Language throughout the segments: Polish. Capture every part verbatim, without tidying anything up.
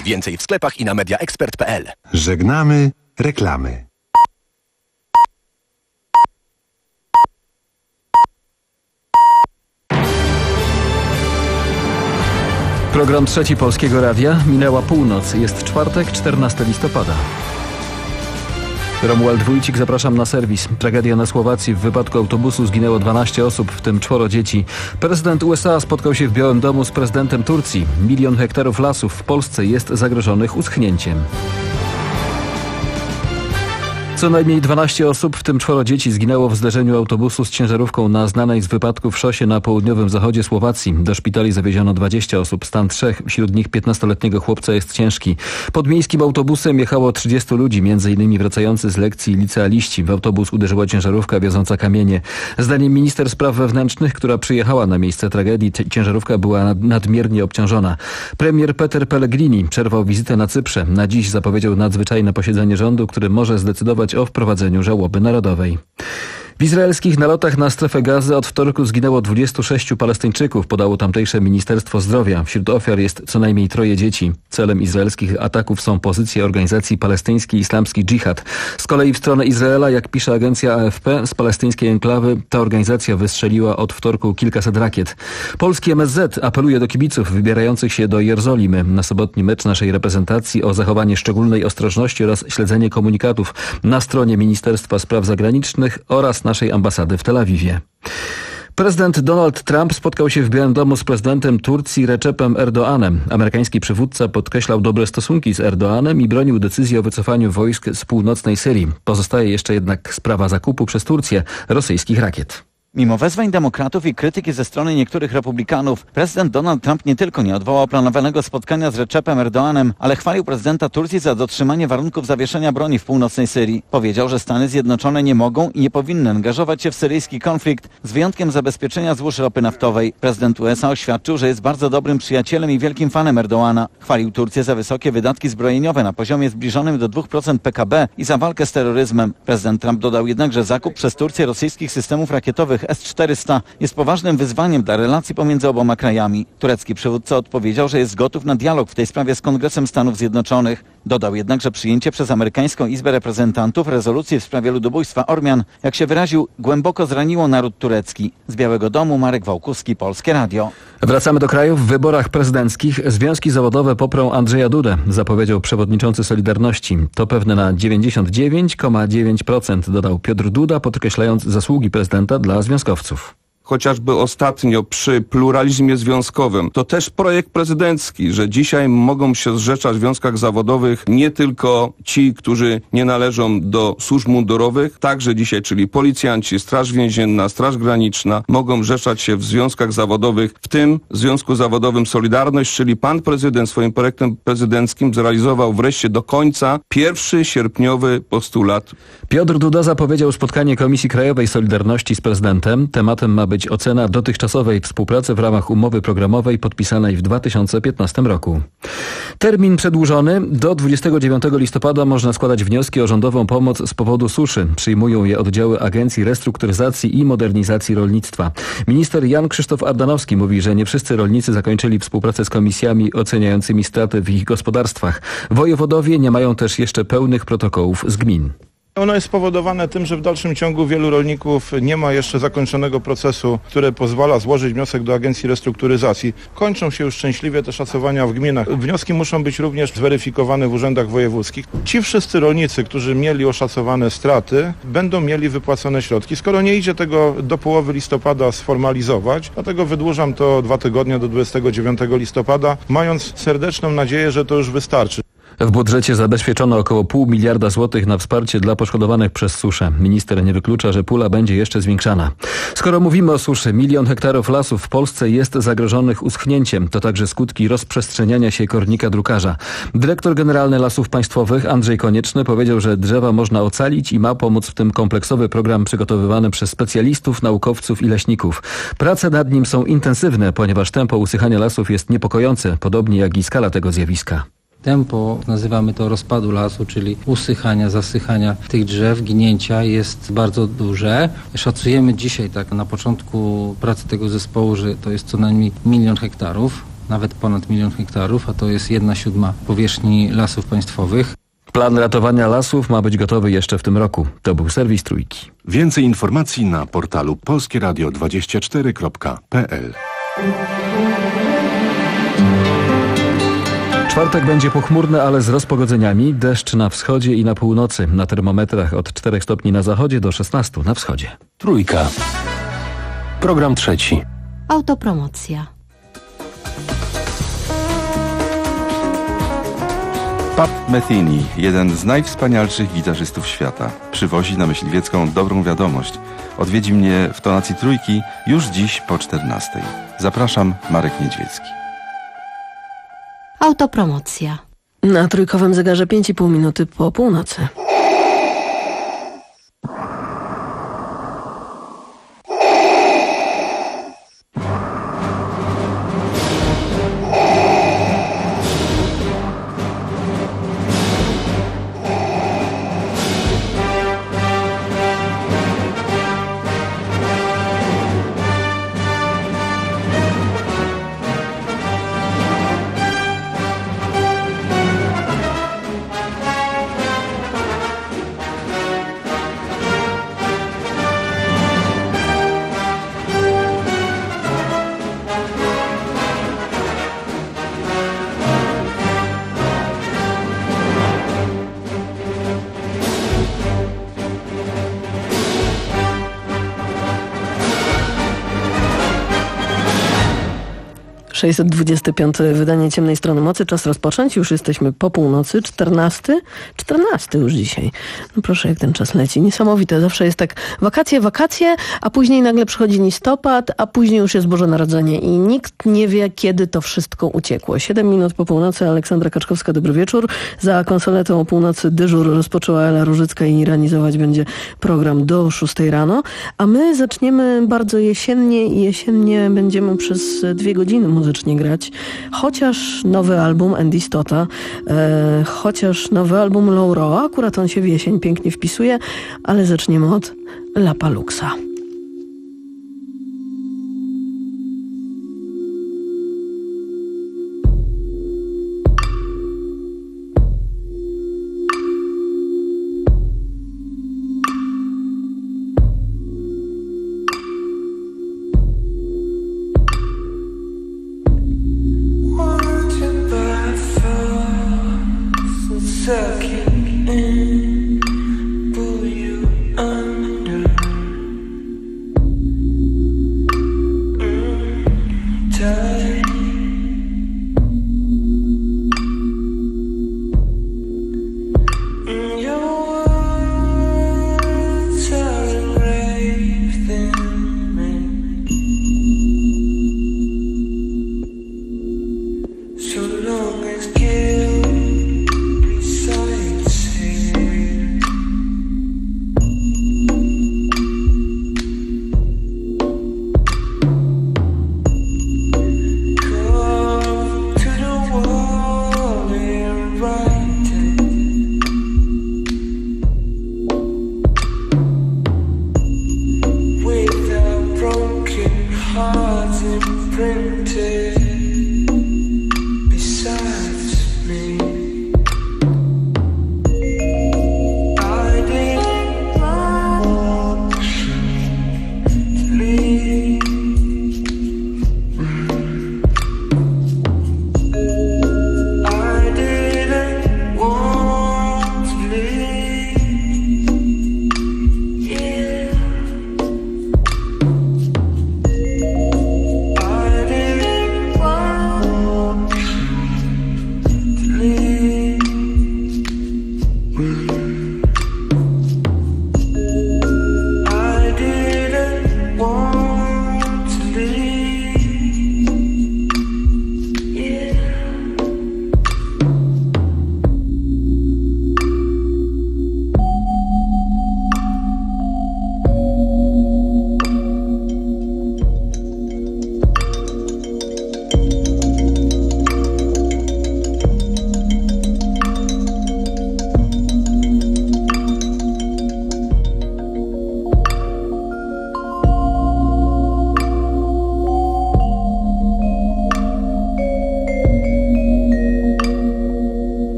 Więcej w sklepach i na media ekspert kropka p l. Żegnamy reklamy. Program Trzeci Polskiego Radia. Minęła północ. Jest czwartek, czternastego listopada. Romuald Wójcik, zapraszam na serwis. Tragedia na Słowacji. W wypadku autobusu zginęło dwanaście osób, w tym czworo dzieci. Prezydent U S A spotkał się w Białym Domu z prezydentem Turcji. Milion hektarów lasów w Polsce jest zagrożonych uschnięciem. Co najmniej dwanaście osób, w tym czworo dzieci, zginęło w zderzeniu autobusu z ciężarówką na znanej z wypadków szosie na południowym zachodzie Słowacji. Do szpitali zawieziono dwadzieścia osób, stan trzech, wśród nich piętnastoletniego chłopca jest ciężki. Pod miejskim autobusem jechało trzydziestu ludzi, między innymi wracający z lekcji licealiści. W autobus uderzyła ciężarówka wioząca kamienie. Zdaniem minister spraw wewnętrznych, która przyjechała na miejsce tragedii, ciężarówka była nadmiernie obciążona. Premier Peter Pellegrini przerwał wizytę na Cyprze. Na dziś zapowiedział nadzwyczajne posiedzenie rządu, który może zdecydować o wprowadzeniu żałoby narodowej. W izraelskich nalotach na strefę Gazy od wtorku zginęło dwudziestu sześciu Palestyńczyków, podało tamtejsze Ministerstwo Zdrowia. Wśród ofiar jest co najmniej troje dzieci. Celem izraelskich ataków są pozycje organizacji palestyńskiej Islamski Dżihad. Z kolei w stronę Izraela, jak pisze agencja A F P, z palestyńskiej enklawy ta organizacja wystrzeliła od wtorku kilkaset rakiet. Polski M S Z apeluje do kibiców wybierających się do Jerozolimy na sobotni mecz naszej reprezentacji o zachowanie szczególnej ostrożności oraz śledzenie komunikatów na stronie Ministerstwa Spraw Zagranicznych oraz naszej ambasady w Tel Awiwie. Prezydent Donald Trump spotkał się w Białym Domu z prezydentem Turcji Recepem Erdoğanem. Amerykański przywódca podkreślał dobre stosunki z Erdoğanem i bronił decyzji o wycofaniu wojsk z północnej Syrii. Pozostaje jeszcze jednak sprawa zakupu przez Turcję rosyjskich rakiet. Mimo wezwań demokratów i krytyki ze strony niektórych republikanów, prezydent Donald Trump nie tylko nie odwołał planowanego spotkania z Recepem Erdoğanem, ale chwalił prezydenta Turcji za dotrzymanie warunków zawieszenia broni w północnej Syrii. Powiedział, że Stany Zjednoczone nie mogą i nie powinny angażować się w syryjski konflikt, z wyjątkiem zabezpieczenia złóż ropy naftowej. Prezydent U S A oświadczył, że jest bardzo dobrym przyjacielem i wielkim fanem Erdoğana. Chwalił Turcję za wysokie wydatki zbrojeniowe na poziomie zbliżonym do dwóch procent P K B i za walkę z terroryzmem. Prezydent Trump dodał jednak, że zakup przez Turcję rosyjskich systemów rakietowych S czterysta jest poważnym wyzwaniem dla relacji pomiędzy oboma krajami. Turecki przywódca odpowiedział, że jest gotów na dialog w tej sprawie z Kongresem Stanów Zjednoczonych. Dodał jednak, że przyjęcie przez amerykańską Izbę Reprezentantów rezolucji w sprawie ludobójstwa Ormian, jak się wyraził, głęboko zraniło naród turecki. Z Białego Domu Marek Wałkuski, Polskie Radio. Wracamy do kraju. W wyborach prezydenckich związki zawodowe poprą Andrzeja Dudę, zapowiedział przewodniczący Solidarności. To pewne na dziewięćdziesiąt dziewięć przecinek dziewięć procent, dodał Piotr Duda, podkreślając zasługi prezydenta dla związkowców. Chociażby ostatnio przy pluralizmie związkowym. To też projekt prezydencki, że dzisiaj mogą się zrzeczać w związkach zawodowych nie tylko ci, którzy nie należą do służb mundurowych, także dzisiaj, czyli policjanci, Straż Więzienna, Straż Graniczna, mogą zrzeczać się w związkach zawodowych, w tym Związku Zawodowym Solidarność, czyli pan prezydent swoim projektem prezydenckim zrealizował wreszcie do końca pierwszy sierpniowy postulat. Piotr Duda zapowiedział spotkanie Komisji Krajowej Solidarności z prezydentem. Tematem ma być ocena dotychczasowej współpracy w ramach umowy programowej podpisanej w dwa tysiące piętnastym roku. Termin przedłużony. Do dwudziestego dziewiątego listopada można składać wnioski o rządową pomoc z powodu suszy. Przyjmują je oddziały Agencji Restrukturyzacji i Modernizacji Rolnictwa. Minister Jan Krzysztof Ardanowski mówi, że nie wszyscy rolnicy zakończyli współpracę z komisjami oceniającymi straty w ich gospodarstwach. Wojewodowie nie mają też jeszcze pełnych protokołów z gmin. Ono jest spowodowane tym, że w dalszym ciągu wielu rolników nie ma jeszcze zakończonego procesu, który pozwala złożyć wniosek do Agencji Restrukturyzacji. Kończą się już szczęśliwie te szacowania w gminach. Wnioski muszą być również zweryfikowane w urzędach wojewódzkich. Ci wszyscy rolnicy, którzy mieli oszacowane straty, będą mieli wypłacone środki. Skoro nie idzie tego do połowy listopada sformalizować, dlatego wydłużam to dwa tygodnie do dwudziestego dziewiątego listopada, mając serdeczną nadzieję, że to już wystarczy. W budżecie zabezpieczono około pół miliarda złotych na wsparcie dla poszkodowanych przez suszę. Minister nie wyklucza, że pula będzie jeszcze zwiększana. Skoro mówimy o suszy, milion hektarów lasów w Polsce jest zagrożonych uschnięciem. To także skutki rozprzestrzeniania się kornika drukarza. Dyrektor Generalny Lasów Państwowych Andrzej Konieczny powiedział, że drzewa można ocalić i ma pomóc w tym kompleksowy program przygotowywany przez specjalistów, naukowców i leśników. Prace nad nim są intensywne, ponieważ tempo usychania lasów jest niepokojące, podobnie jak i skala tego zjawiska. Tempo, nazywamy to rozpadu lasu, czyli usychania, zasychania tych drzew, ginięcia jest bardzo duże. Szacujemy dzisiaj tak na początku pracy tego zespołu, że to jest co najmniej milion hektarów. nawet ponad milion hektarów, a to jest jedna siódma powierzchni lasów państwowych. Plan ratowania lasów ma być gotowy jeszcze w tym roku. To był serwis Trójki. Więcej informacji na portalu polskie radio dwadzieścia cztery kropka p l. Czwartek będzie pochmurny, ale z rozpogodzeniami. Deszcz na wschodzie i na północy. Na termometrach od czterech stopni na zachodzie do szesnastu na wschodzie. Trójka. Program trzeci. Autopromocja. Pat Metheny, jeden z najwspanialszych gitarzystów świata, przywozi na Myśliwiecką dobrą wiadomość. Odwiedzi mnie w tonacji Trójki już dziś po czternastej. Zapraszam, Marek Niedźwiecki. Autopromocja. Na trójkowym zegarze pięć i pół minuty po północy. sześćset dwudzieste piąte wydanie Ciemnej Strony Mocy. Czas rozpocząć. Już jesteśmy po północy. czternasty. czternasty już dzisiaj. No proszę, jak ten czas leci. Niesamowite. Zawsze jest tak wakacje, wakacje, a później nagle przychodzi listopad, a później już jest Boże Narodzenie i nikt nie wie, kiedy to wszystko uciekło. siedem minut po północy. Aleksandra Kaczkowska, dobry wieczór. Za konsoletą o północy dyżur rozpoczęła Ela Różycka i realizować będzie program do szóstej rano. A my zaczniemy bardzo jesiennie i jesiennie będziemy przez dwie godziny muzycznie grać. Chociaż nowy album Andy Stotta, e, chociaż nowy album Low Roa, akurat on się w jesień pięknie wpisuje, ale zaczniemy od La Paluxa. Besides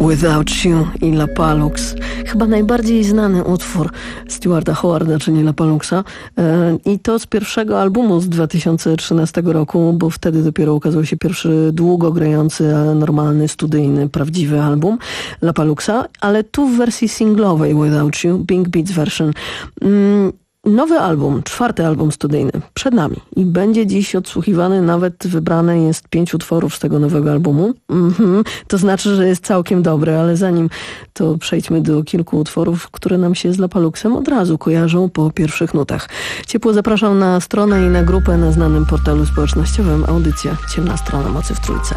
Without You i La Palux. Chyba najbardziej znany utwór Stewarta Howarda, czyli La Paluxa. I to z pierwszego albumu z dwa tysiące trzynastego roku, bo wtedy dopiero ukazał się pierwszy długo grający, normalny, studyjny, prawdziwy album La Paluxa, ale tu w wersji singlowej Without You, Big Beats version. Nowy album, czwarty album studyjny, przed nami i będzie dziś odsłuchiwany, nawet wybrane jest pięć utworów z tego nowego albumu. Mm-hmm. To znaczy, że jest całkiem dobry, ale zanim to przejdźmy do kilku utworów, które nam się z La Paluxem od razu kojarzą po pierwszych nutach. Ciepło zapraszam na stronę i na grupę na znanym portalu społecznościowym audycja Ciemna Strona Mocy w Trójce.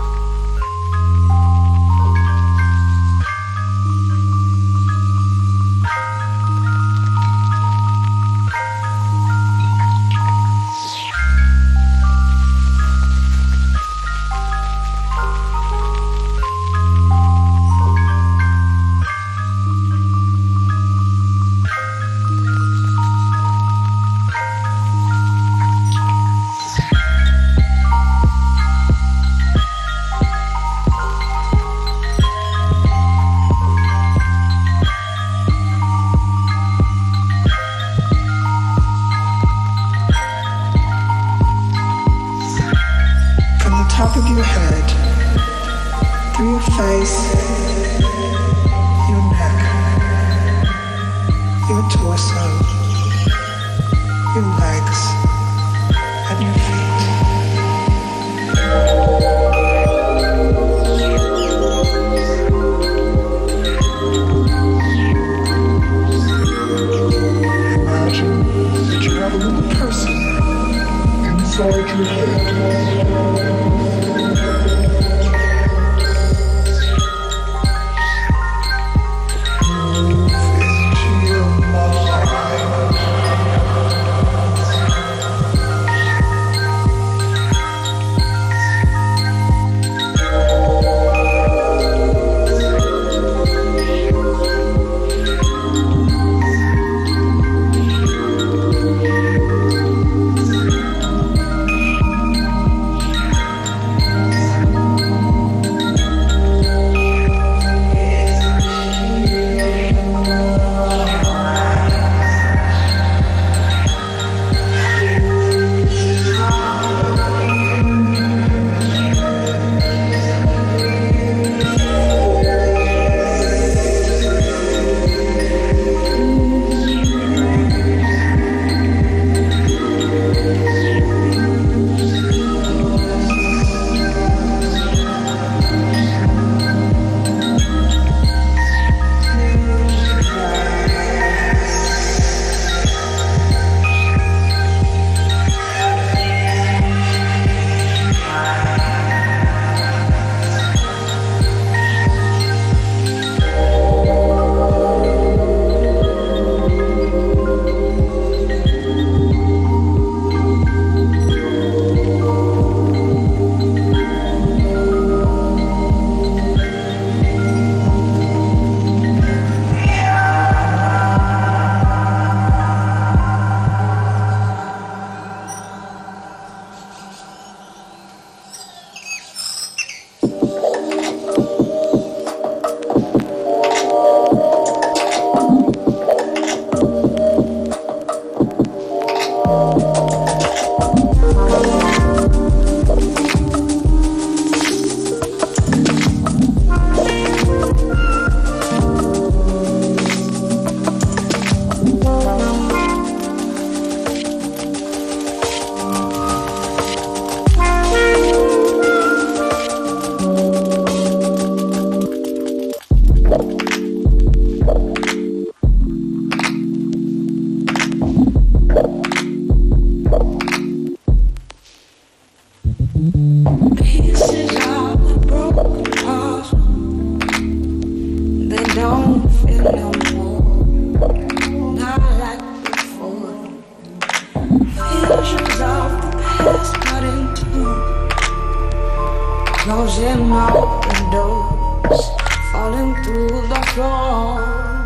Closing all the doors, falling through the floor.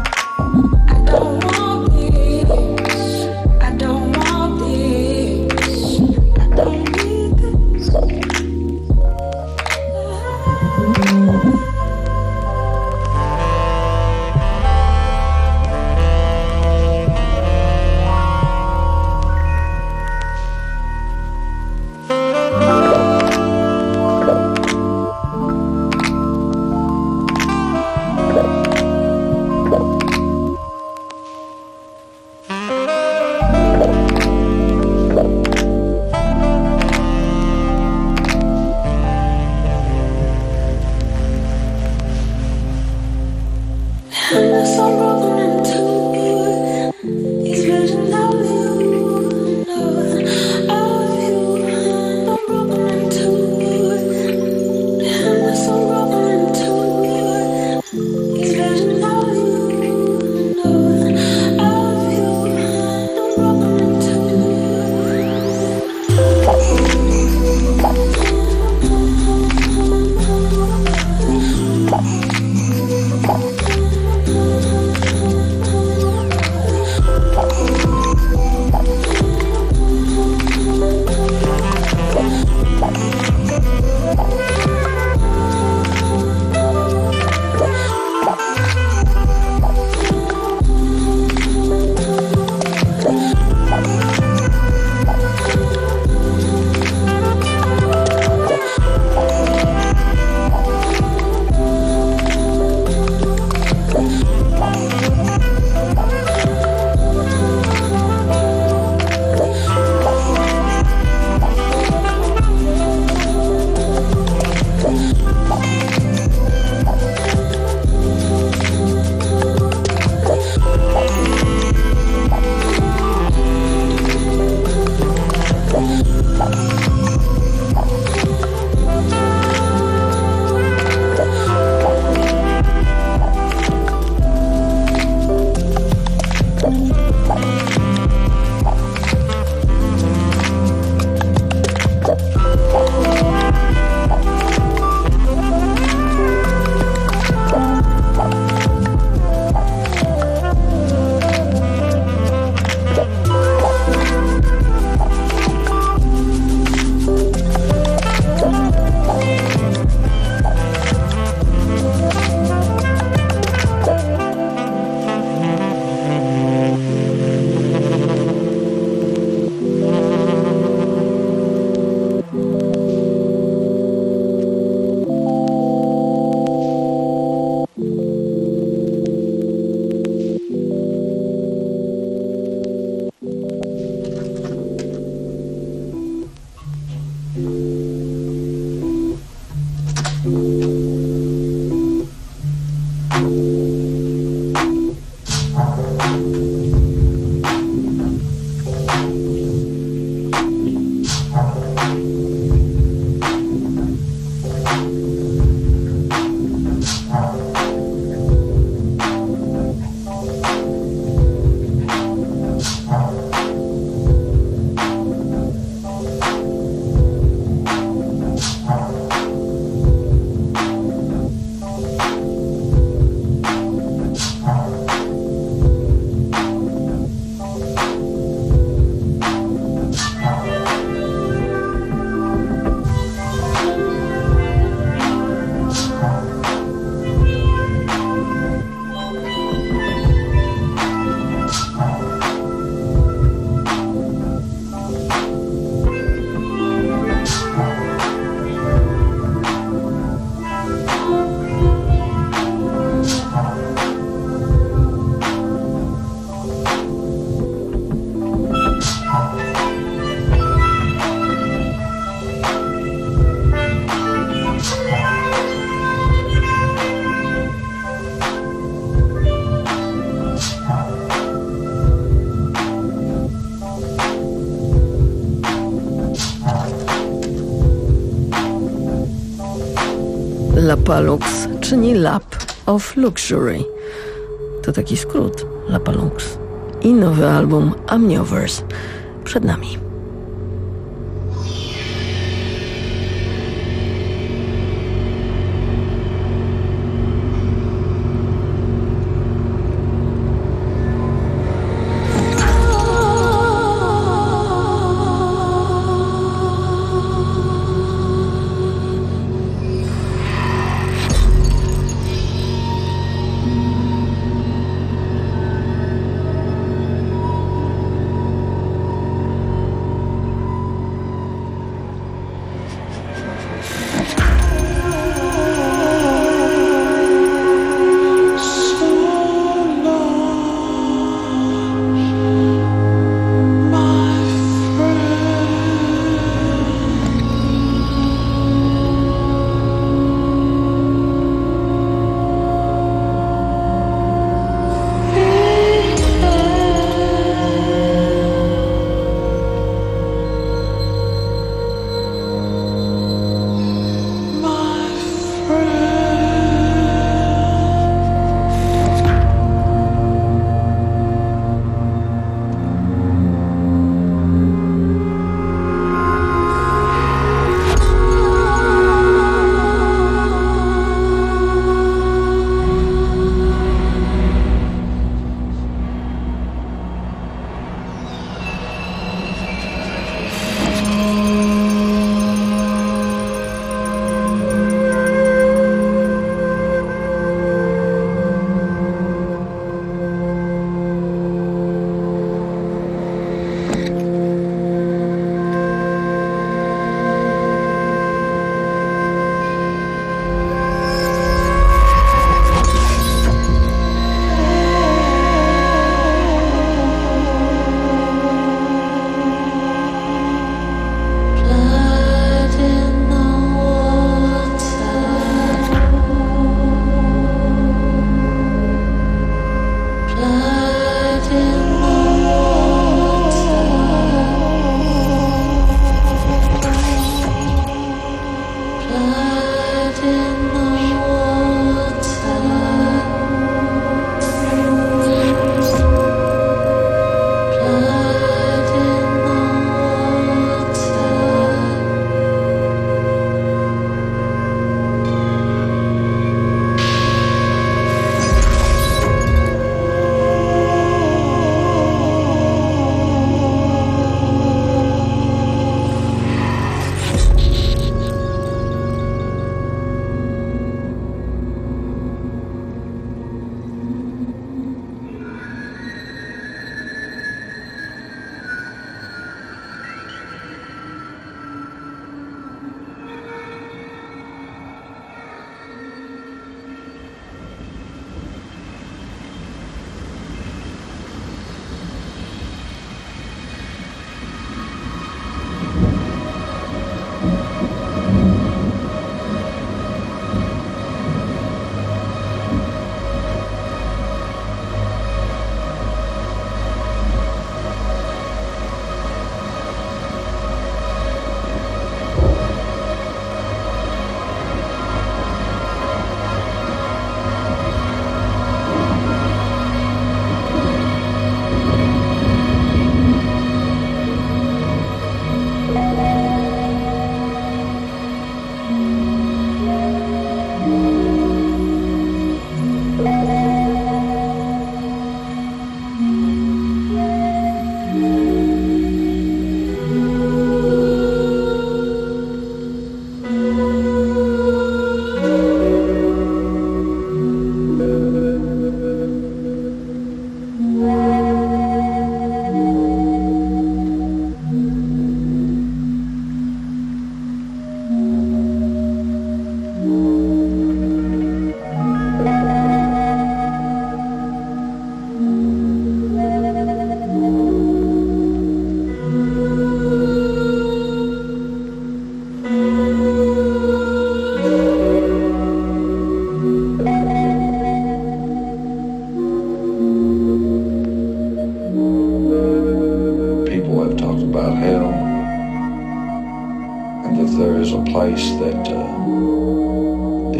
I don't want this, I don't want this, I don't need this. Lapalux, czyli Lap of Luxury. To taki skrót, Lapalux. I nowy album Amniovers przed nami.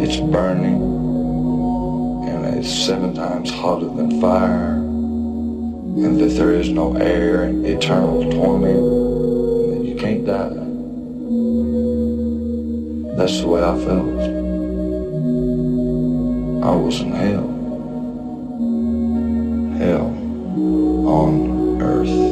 it's burning, and it's seven times hotter than fire, and that there is no air and eternal torment, and that you can't die. That's the way I felt. I was in hell. Hell on earth.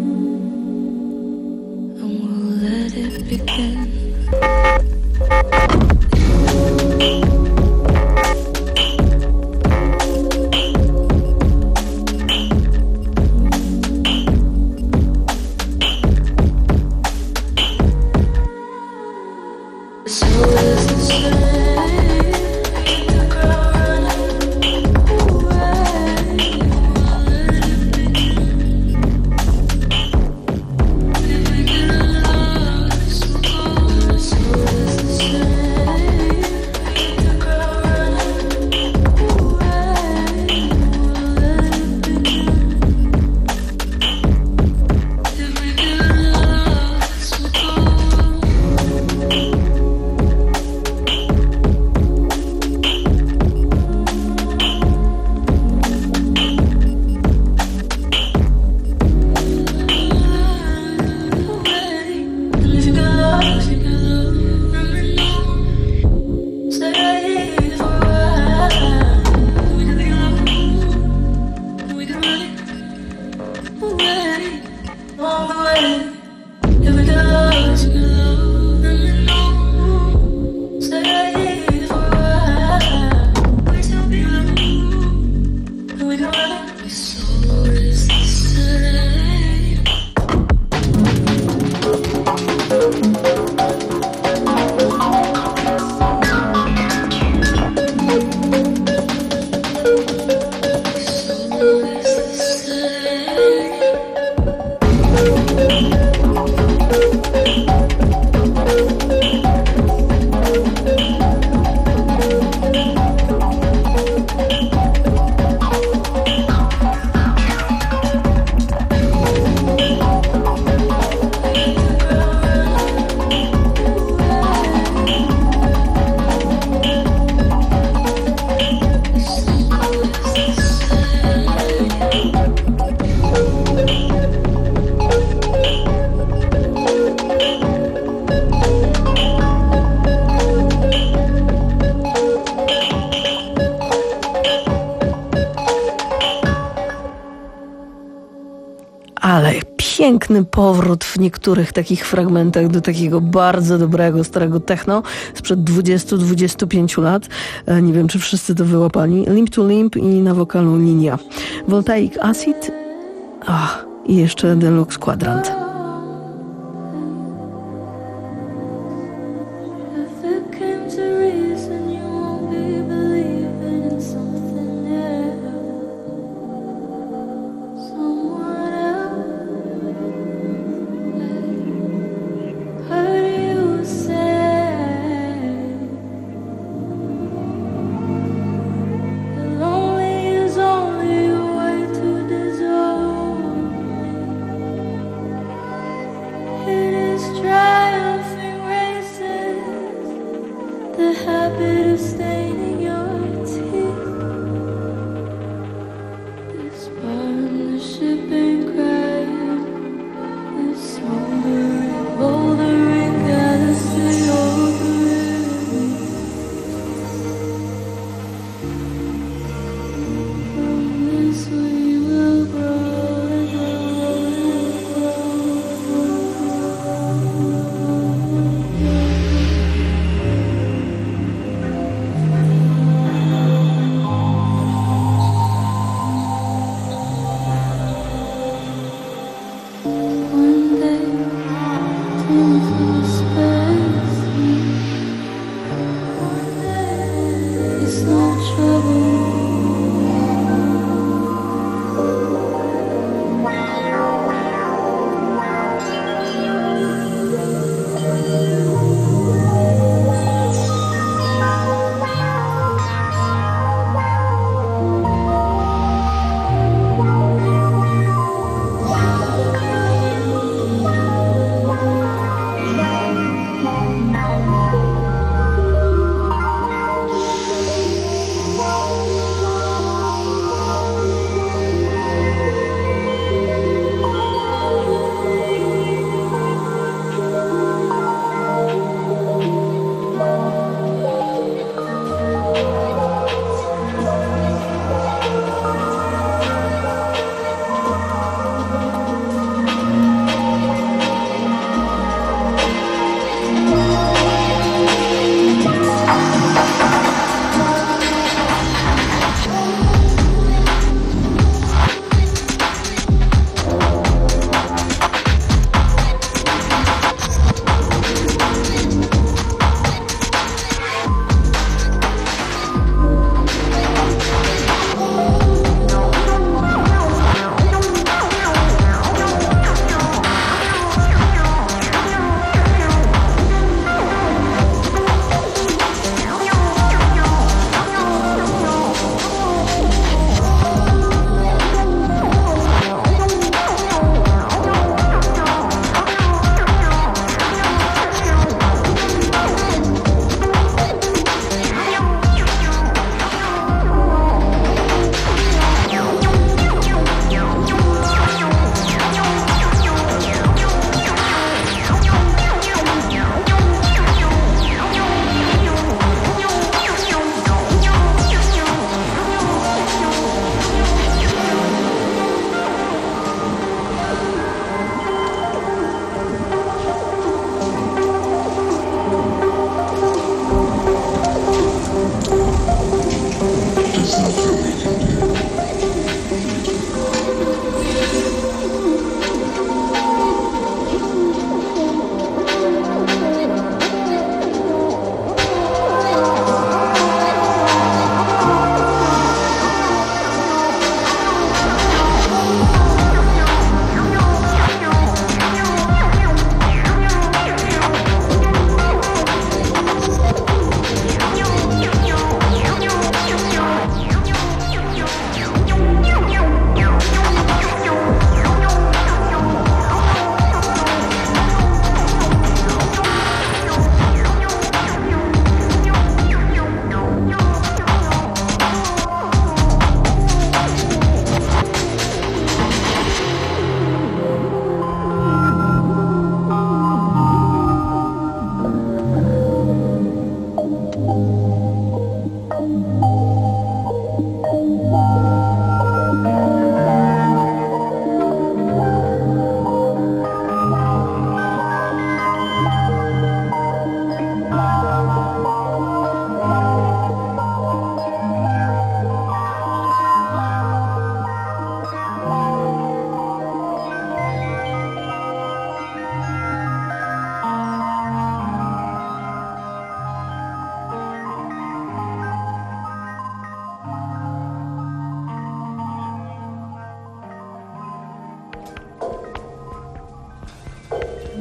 Let it begin. Ale piękny powrót w niektórych takich fragmentach do takiego bardzo dobrego, starego techno sprzed dwudziestu do dwudziestu pięciu lat. Nie wiem, czy wszyscy to wyłapali. Limp to Limp i na wokalu Linia. Voltaic Acid Ach, i jeszcze Deluxe Quadrant.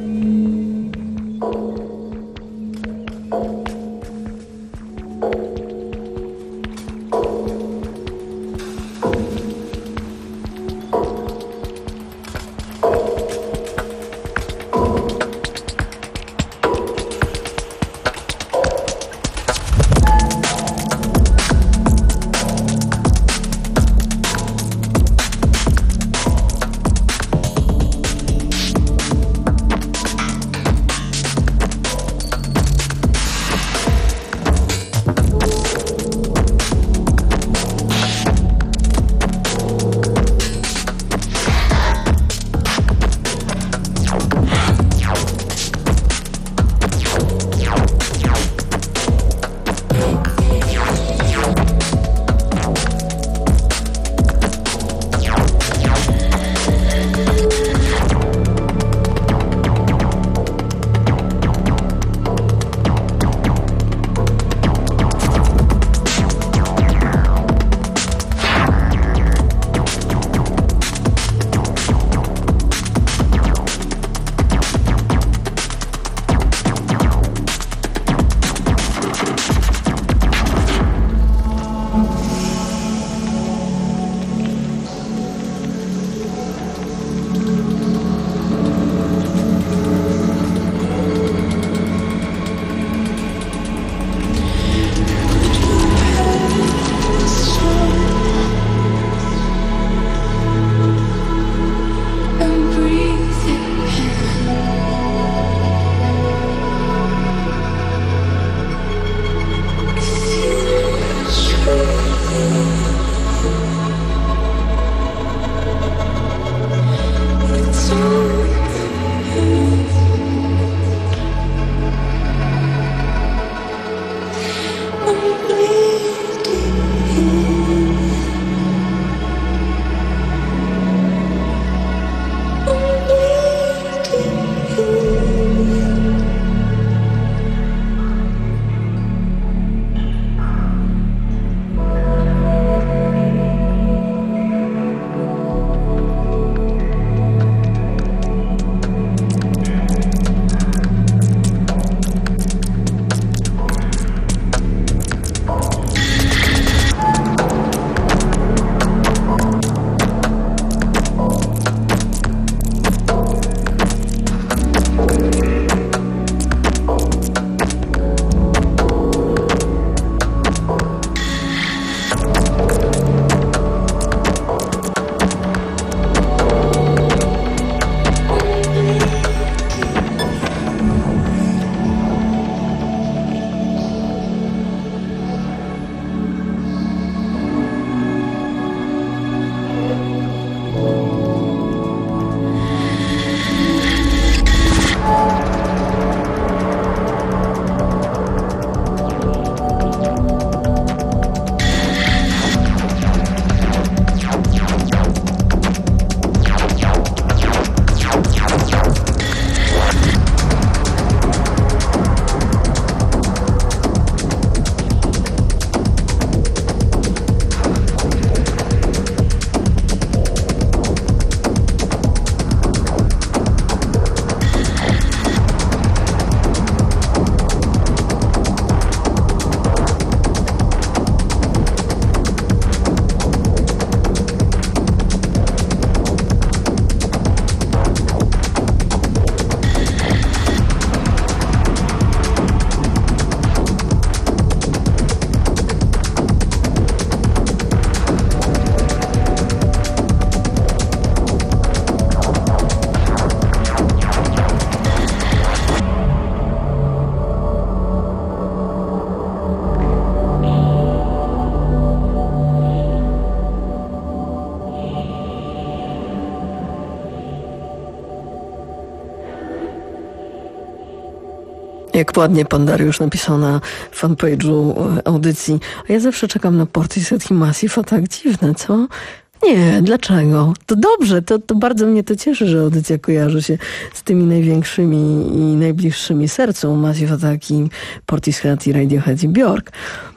Jak ładnie pan Dariusz napisał na fanpage'u audycji. A ja zawsze czekam na Portishead i Massive Attack. Dziwne, co? Nie, dlaczego? To dobrze, to, to bardzo mnie to cieszy, że audycja kojarzy się z tymi największymi i najbliższymi sercu. Massive Attack i Portishead i Radiohead i Björk.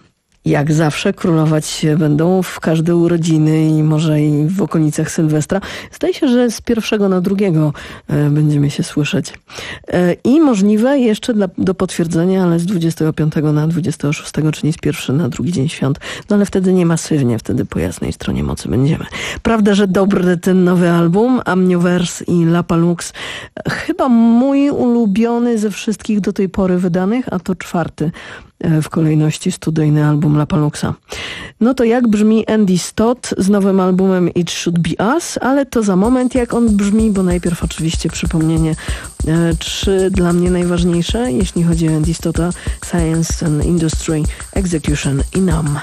jak zawsze królować będą w każde urodziny i może i w okolicach Sylwestra. Zdaje się, że z pierwszego na drugiego będziemy się słyszeć. I możliwe jeszcze dla, do potwierdzenia, ale z dwudziestego piątego na dwudziestego szóstego, czyli z pierwszy na drugi dzień świąt. No ale wtedy nie masywnie, wtedy po jasnej stronie mocy będziemy. Prawda, że dobry ten nowy album, Amnioverse i Lapalux. Chyba mój ulubiony ze wszystkich do tej pory wydanych, a to czwarty w kolejności studyjny album Lapaluxa. No to jak brzmi Andy Stott z nowym albumem It Should Be Us, ale to za moment jak on brzmi, bo najpierw oczywiście przypomnienie e, trzy dla mnie najważniejsze, jeśli chodzi o Andy Stotta: Science and Industry, Execution i Numb.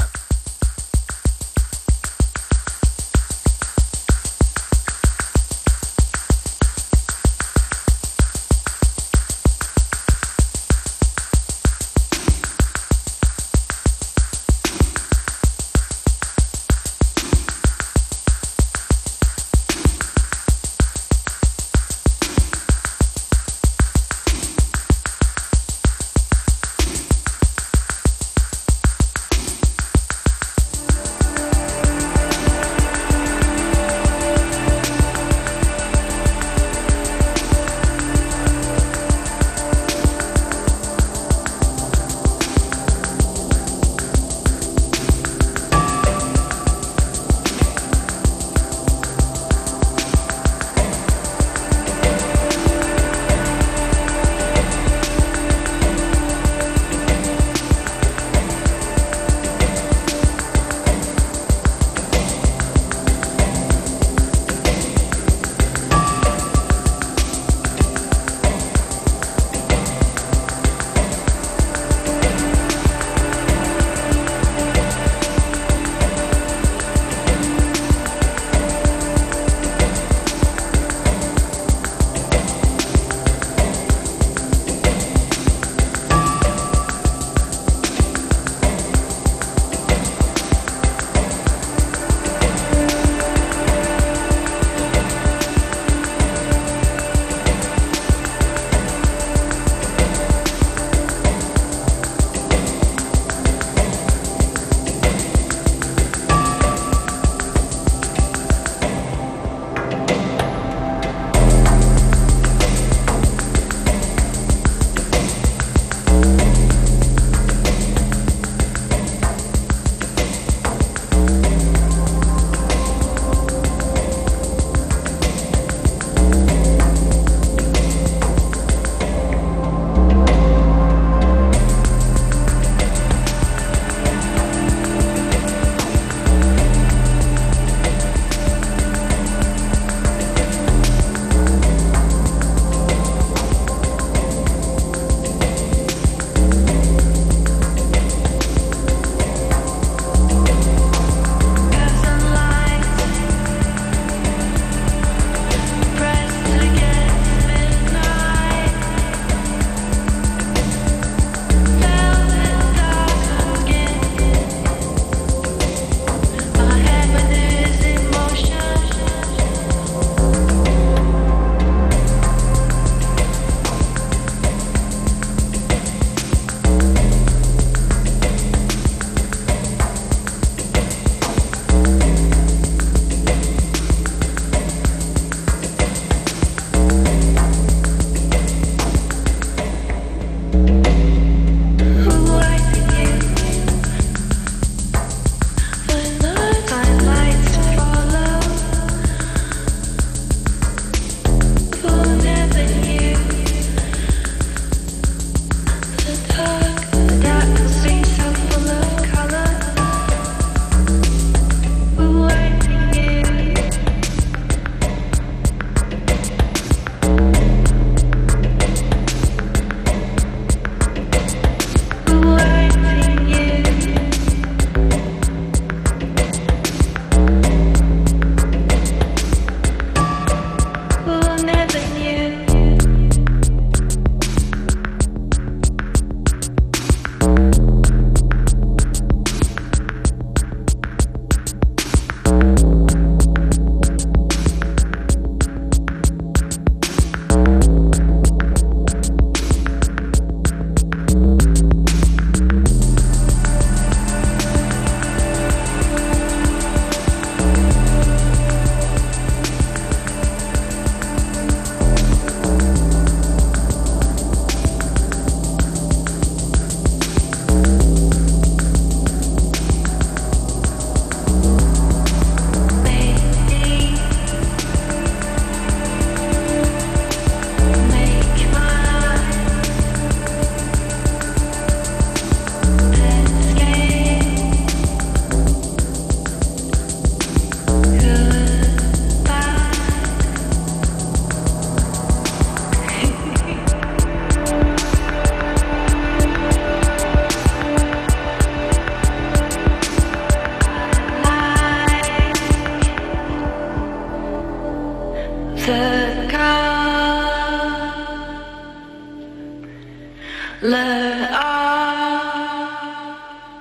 love.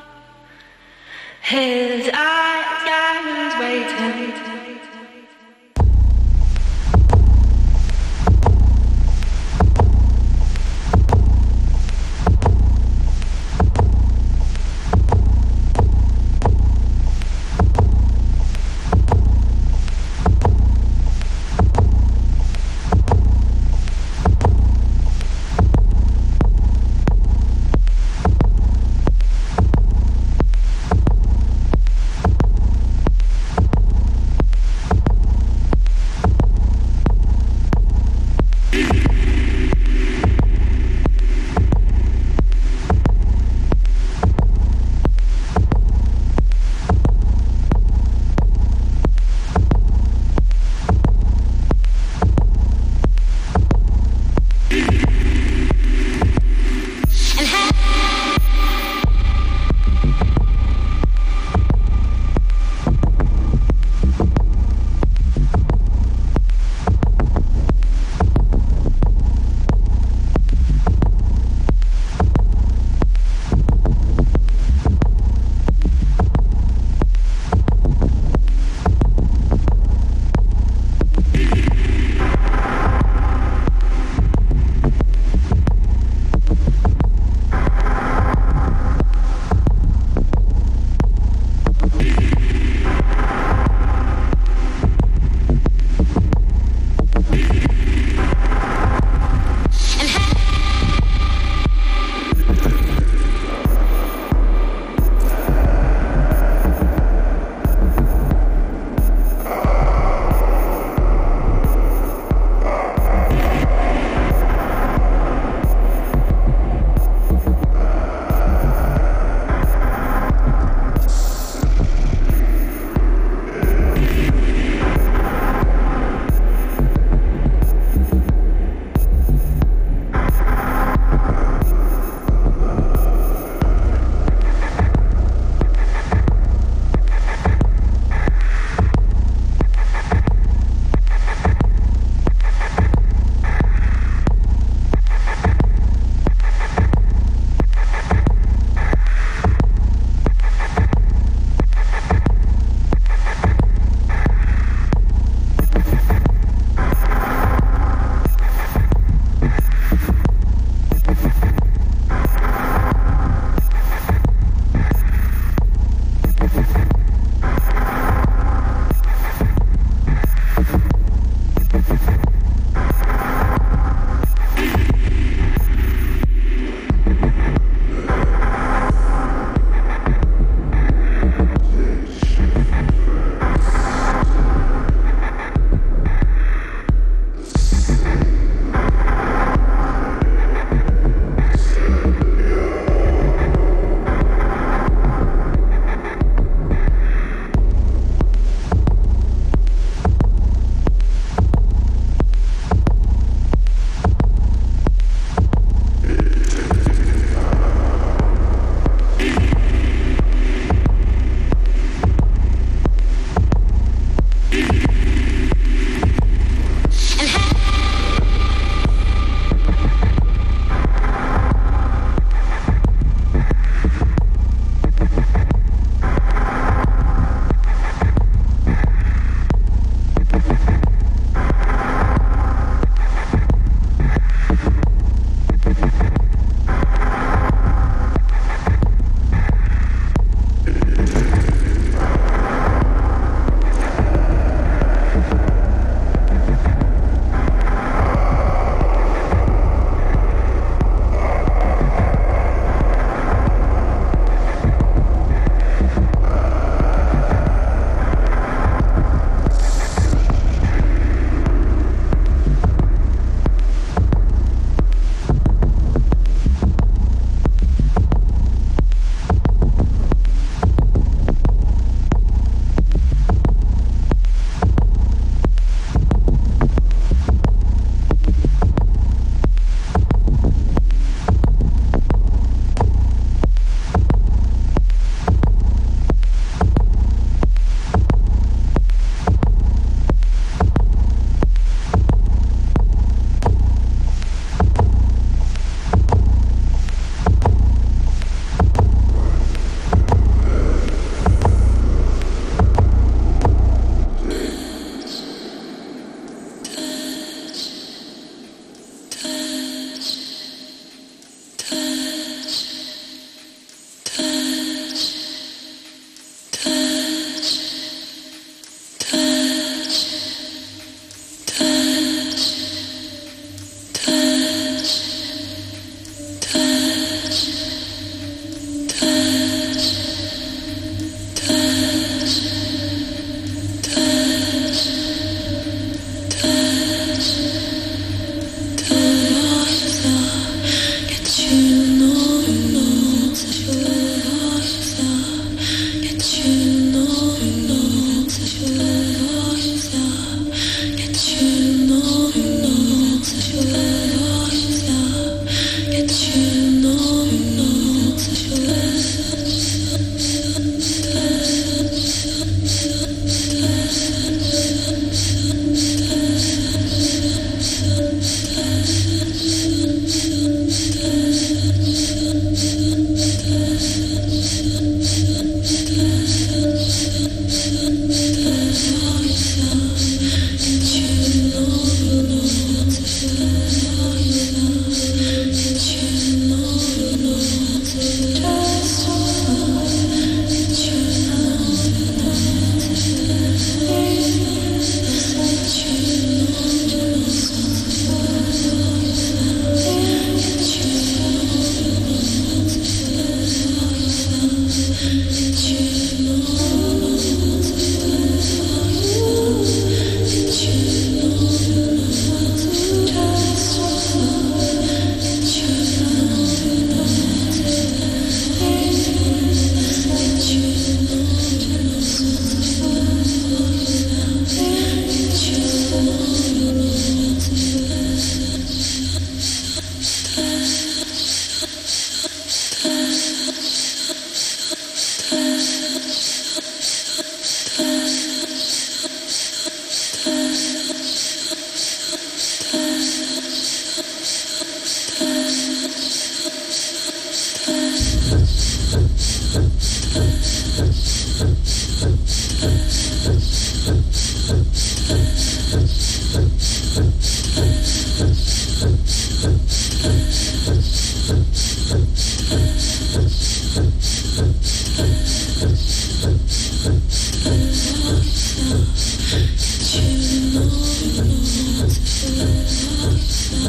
His eyes, eyes waiting.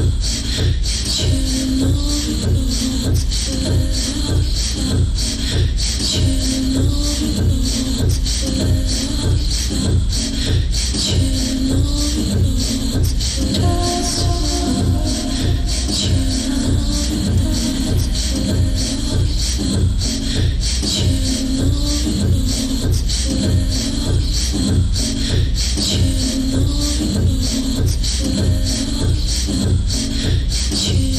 Choose